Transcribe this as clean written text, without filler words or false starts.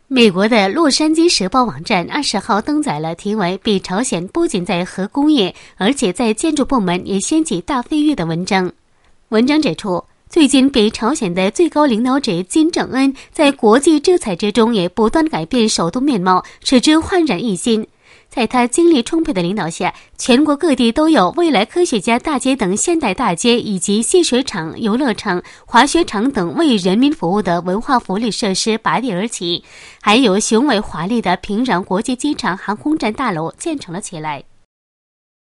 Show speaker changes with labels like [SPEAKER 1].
[SPEAKER 1] 美国的《洛杉矶时报》网站20号登载了题为《北朝鲜不仅在核工业，而且在建筑部门也掀起大飞跃》的文章。文章指出，最近北朝鲜的最高领导者金正恩在国际制裁之中也不断改变首都面貌，使之焕然一新。在他精力充沛的领导下，全国各地都有未来科学家大街等现代大街，以及戏水场、游乐场、滑雪场等为人民服务的文化福利设施拔地而起，还有雄伟华丽的平壤国际机场航空站大楼建成了起来。